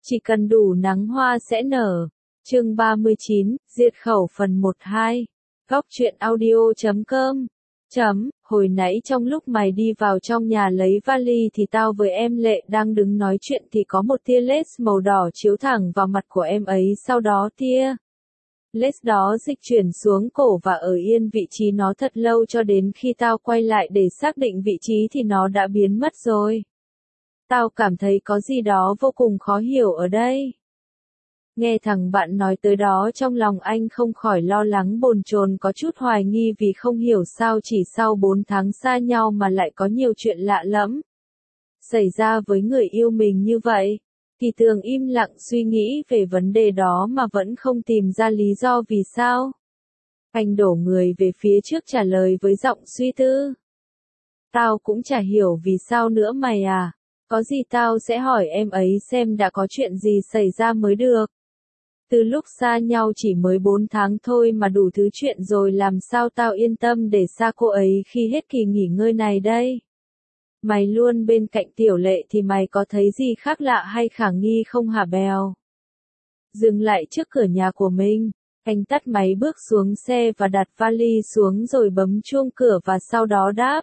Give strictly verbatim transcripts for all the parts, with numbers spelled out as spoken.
Chỉ cần đủ nắng hoa sẽ nở. Chương ba mươi chín, diệt khẩu phần một hai. Góc truyện audio chấm com. Chấm, hồi nãy trong lúc mày đi vào trong nhà lấy vali thì tao với em Lệ đang đứng nói chuyện thì có một tia laser màu đỏ chiếu thẳng vào mặt của em ấy, sau đó tia laser đó dịch chuyển xuống cổ và ở yên vị trí nó thật lâu cho đến khi tao quay lại để xác định vị trí thì nó đã biến mất rồi. Tao cảm thấy có gì đó vô cùng khó hiểu ở đây. Nghe thằng bạn nói tới đó trong lòng anh không khỏi lo lắng bồn chồn, có chút hoài nghi vì không hiểu sao chỉ sau bốn tháng xa nhau mà lại có nhiều chuyện lạ lẫm xảy ra với người yêu mình như vậy. Thì Tường im lặng suy nghĩ về vấn đề đó mà vẫn không tìm ra lý do vì sao. Anh đổ người về phía trước trả lời với giọng suy tư. Tao cũng chả hiểu vì sao nữa mày à. Có gì tao sẽ hỏi em ấy xem đã có chuyện gì xảy ra mới được. Từ lúc xa nhau chỉ mới bốn tháng thôi mà đủ thứ chuyện rồi, làm sao tao yên tâm để xa cô ấy khi hết kỳ nghỉ ngơi này đây. Mày luôn bên cạnh Tiểu Lệ thì mày có thấy gì khác lạ hay khả nghi không hả Bèo? Dừng lại trước cửa nhà của mình, anh tắt máy bước xuống xe và đặt vali xuống rồi bấm chuông cửa và sau đó đáp.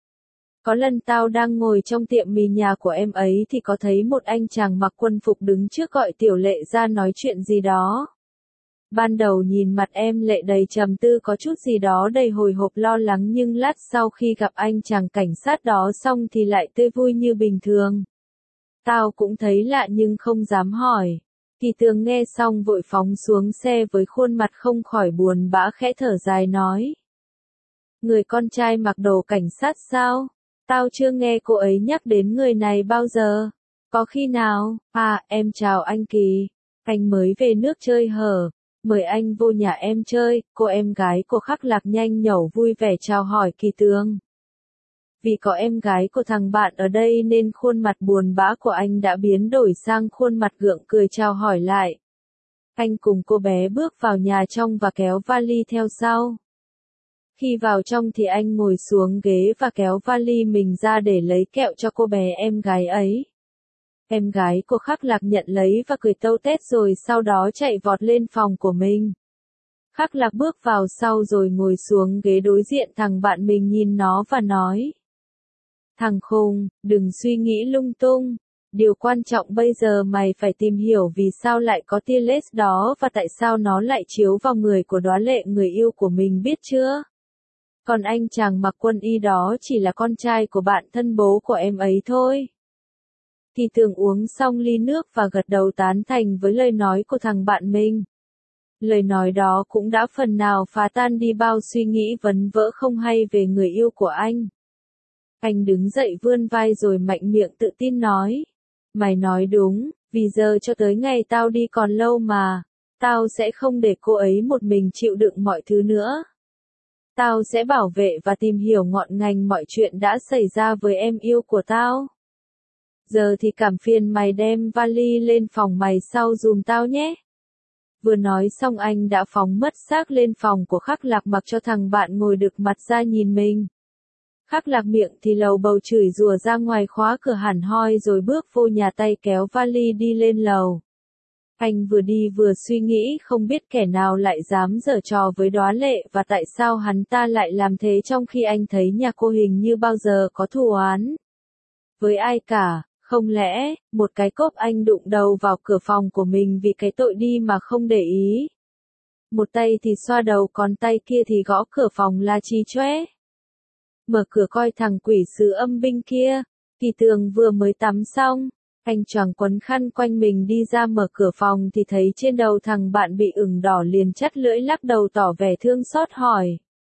Có lần tao đang ngồi trong tiệm mì nhà của em ấy thì có thấy một anh chàng mặc quân phục đứng trước gọi Tiểu Lệ ra nói chuyện gì đó. Ban đầu nhìn mặt em Lệ đầy trầm tư, có chút gì đó đầy hồi hộp lo lắng, nhưng lát sau khi gặp anh chàng cảnh sát đó xong thì lại tươi vui như bình thường. Tao cũng thấy lạ nhưng không dám hỏi. Kỳ Tường nghe xong vội phóng xuống xe với khuôn mặt không khỏi buồn bã, khẽ thở dài nói. Người con trai mặc đồ cảnh sát sao? Tao chưa nghe cô ấy nhắc đến người này bao giờ. Có khi nào? À, em chào anh Kỳ. Anh mới về nước chơi hở. Mời anh vô nhà em chơi. Cô em gái của Khắc Lạc nhanh nhẩu vui vẻ chào hỏi Kỳ Tường. Vì có em gái của thằng bạn ở đây nên khuôn mặt buồn bã của anh đã biến đổi sang khuôn mặt gượng cười chào hỏi lại. Anh cùng cô bé bước vào nhà trong và kéo vali theo sau. Khi vào trong thì anh ngồi xuống ghế và kéo vali mình ra để lấy kẹo cho cô bé em gái ấy. Em gái của Khắc Lạc nhận lấy và cười tâu tét rồi sau đó chạy vọt lên phòng của mình. Khắc Lạc bước vào sau rồi ngồi xuống ghế đối diện thằng bạn mình, nhìn nó và nói. Thằng khùng, đừng suy nghĩ lung tung. Điều quan trọng bây giờ mày phải tìm hiểu vì sao lại có tia laser đó và tại sao nó lại chiếu vào người của Đóa Lệ, người yêu của mình, biết chưa? Còn anh chàng mặc quân y đó chỉ là con trai của bạn thân bố của em ấy thôi. Kỳ Tường uống xong ly nước và gật đầu tán thành với lời nói của thằng bạn mình. Lời nói đó cũng đã phần nào phá tan đi bao suy nghĩ vấn vỡ không hay về người yêu của anh. Anh đứng dậy vươn vai rồi mạnh miệng tự tin nói. Mày nói đúng, vì giờ cho tới ngày tao đi còn lâu mà. Tao sẽ không để cô ấy một mình chịu đựng mọi thứ nữa. Tao sẽ bảo vệ và tìm hiểu ngọn ngành mọi chuyện đã xảy ra với em yêu của tao. Giờ thì cảm phiền mày đem vali lên phòng mày sau giùm tao nhé. Vừa nói xong anh đã phóng mất xác lên phòng của Khắc Lạc, mặc cho thằng bạn ngồi đực mặt ra nhìn mình. Khắc Lạc miệng thì lầu bầu chửi rủa ra ngoài, khóa cửa hẳn hoi rồi bước vô nhà, tay kéo vali đi lên lầu. Anh vừa đi vừa suy nghĩ không biết kẻ nào lại dám giở trò với Đóa Lệ và tại sao hắn ta lại làm thế trong khi anh thấy nhà cô hình như bao giờ có thù oán với ai cả. Không lẽ, một cái cốp anh đụng đầu vào cửa phòng của mình vì cái tội đi mà không để ý. Một tay thì xoa đầu còn tay kia thì gõ cửa phòng la chi chóe. Mở cửa coi thằng quỷ sứ âm binh kia. Kỳ Tường vừa mới tắm xong. Anh choàng quấn khăn quanh mình đi ra mở cửa phòng thì thấy trên đầu thằng bạn bị ửng đỏ, liền chắt lưỡi lắc đầu tỏ vẻ thương xót hỏi.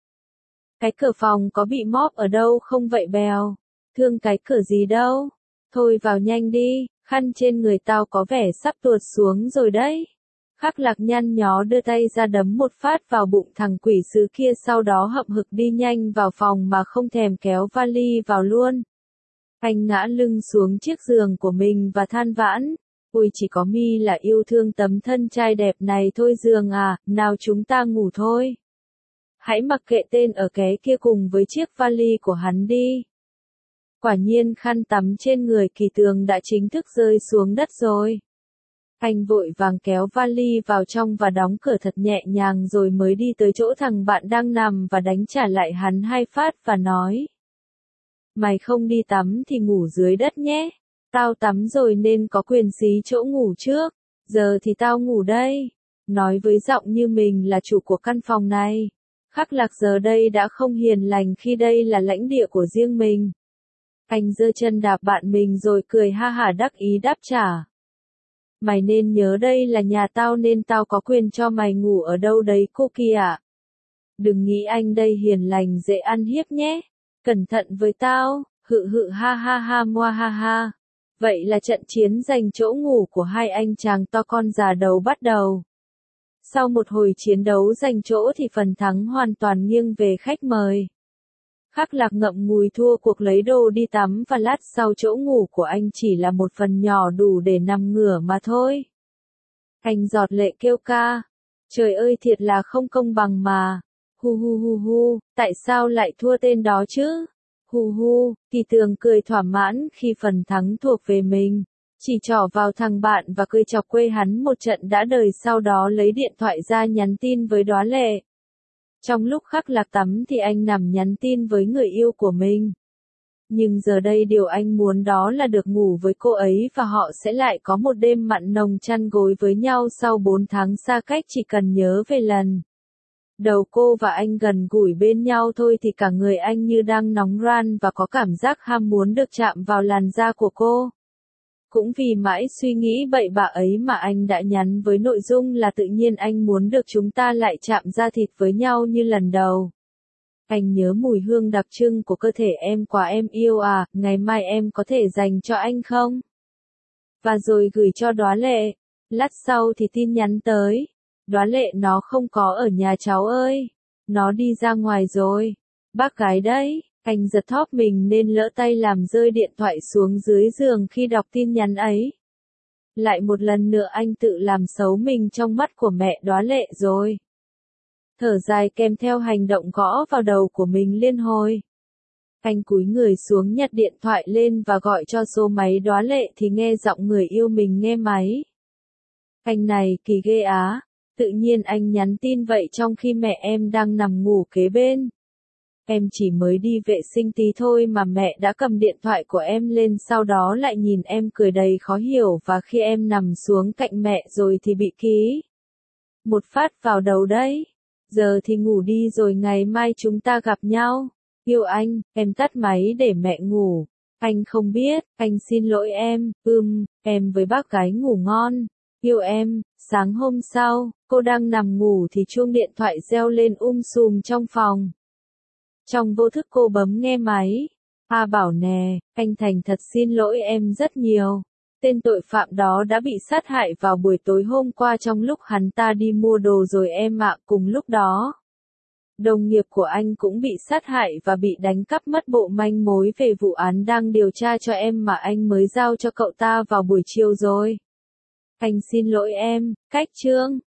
Cái cửa phòng có bị móp ở đâu không vậy Bèo? Thương cái cửa gì đâu? Thôi vào nhanh đi, khăn trên người tao có vẻ sắp tuột xuống rồi đấy. Khắc Lạc nhăn nhó đưa tay ra đấm một phát vào bụng thằng quỷ sứ kia, sau đó hậm hực đi nhanh vào phòng mà không thèm kéo vali vào luôn. Anh ngã lưng xuống chiếc giường của mình và than vãn. Ôi chỉ có mi là yêu thương tấm thân trai đẹp này thôi giường à, nào chúng ta ngủ thôi. Hãy mặc kệ tên ở ké kia cùng với chiếc vali của hắn đi. Quả nhiên khăn tắm trên người Kỳ Tường đã chính thức rơi xuống đất rồi. Anh vội vàng kéo vali vào trong và đóng cửa thật nhẹ nhàng rồi mới đi tới chỗ thằng bạn đang nằm và đánh trả lại hắn hai phát và nói. Mày không đi tắm thì ngủ dưới đất nhé. Tao tắm rồi nên có quyền xí chỗ ngủ trước. Giờ thì tao ngủ đây. Nói với giọng như mình là chủ của căn phòng này. Khắc Lạc giờ đây đã không hiền lành khi đây là lãnh địa của riêng mình. Anh giơ chân đạp bạn mình rồi cười ha hả đắc ý đáp trả. Mày nên nhớ đây là nhà tao nên tao có quyền cho mày ngủ ở đâu đấy cô kia ạ. Đừng nghĩ anh đây hiền lành dễ ăn hiếp nhé. Cẩn thận với tao, hự hự ha ha ha moa ha ha. Vậy là trận chiến giành chỗ ngủ của hai anh chàng to con già đầu bắt đầu. Sau một hồi chiến đấu giành chỗ thì phần thắng hoàn toàn nghiêng về khách mời. Khắc Lạc ngậm ngùi thua cuộc lấy đồ đi tắm và lát sau chỗ ngủ của anh chỉ là một phần nhỏ đủ để nằm ngửa mà thôi. Anh giọt lệ kêu ca. Trời ơi thiệt là không công bằng mà. Hu hu hu hu, tại sao lại thua tên đó chứ? Hu hu, Kỳ Tường cười thỏa mãn khi phần thắng thuộc về mình. Chỉ trỏ vào thằng bạn và cười chọc quê hắn một trận đã đời sau đó lấy điện thoại ra nhắn tin với Đóa Lệ. Trong lúc Khắc Lạc tắm thì anh nằm nhắn tin với người yêu của mình. Nhưng giờ đây điều anh muốn đó là được ngủ với cô ấy và họ sẽ lại có một đêm mặn nồng chăn gối với nhau sau bốn tháng xa cách chỉ cần nhớ về lần. Đầu cô và anh gần gũi bên nhau thôi thì cả người anh như đang nóng ran và có cảm giác ham muốn được chạm vào làn da của cô. Cũng vì mãi suy nghĩ bậy bạ ấy mà anh đã nhắn với nội dung là tự nhiên anh muốn được chúng ta lại chạm da thịt với nhau như lần đầu. Anh nhớ mùi hương đặc trưng của cơ thể em quá em yêu à, ngày mai em có thể dành cho anh không? Và rồi gửi cho Đóa Lệ. Lát sau thì tin nhắn tới. Đóa Lệ nó không có ở nhà cháu ơi. Nó đi ra ngoài rồi. Bác gái đấy. Anh giật thóp mình nên lỡ tay làm rơi điện thoại xuống dưới giường khi đọc tin nhắn ấy. Lại một lần nữa anh tự làm xấu mình trong mắt của mẹ Đóa Lệ rồi. Thở dài kèm theo hành động gõ vào đầu của mình liên hồi. Anh cúi người xuống nhặt điện thoại lên và gọi cho số máy Đóa Lệ thì nghe giọng người yêu mình nghe máy. Anh này kỳ ghê á, tự nhiên anh nhắn tin vậy trong khi mẹ em đang nằm ngủ kế bên. Em chỉ mới đi vệ sinh tí thôi mà mẹ đã cầm điện thoại của em lên sau đó lại nhìn em cười đầy khó hiểu và khi em nằm xuống cạnh mẹ rồi thì bị ký. Một phát vào đầu đấy. Giờ thì ngủ đi rồi ngày mai chúng ta gặp nhau. Yêu anh, em tắt máy để mẹ ngủ. Anh không biết, anh xin lỗi em, ừm, em với bác gái ngủ ngon. Yêu em, sáng hôm sau, cô đang nằm ngủ thì chuông điện thoại reo lên um sùm trong phòng. Trong vô thức cô bấm nghe máy. A bảo nè, anh thành thật xin lỗi em rất nhiều. Tên tội phạm đó đã bị sát hại vào buổi tối hôm qua trong lúc hắn ta đi mua đồ rồi em ạ. Cùng lúc đó, đồng nghiệp của anh cũng bị sát hại và bị đánh cắp mất bộ manh mối về vụ án đang điều tra cho em mà anh mới giao cho cậu ta vào buổi chiều rồi. Anh xin lỗi em, cách chương.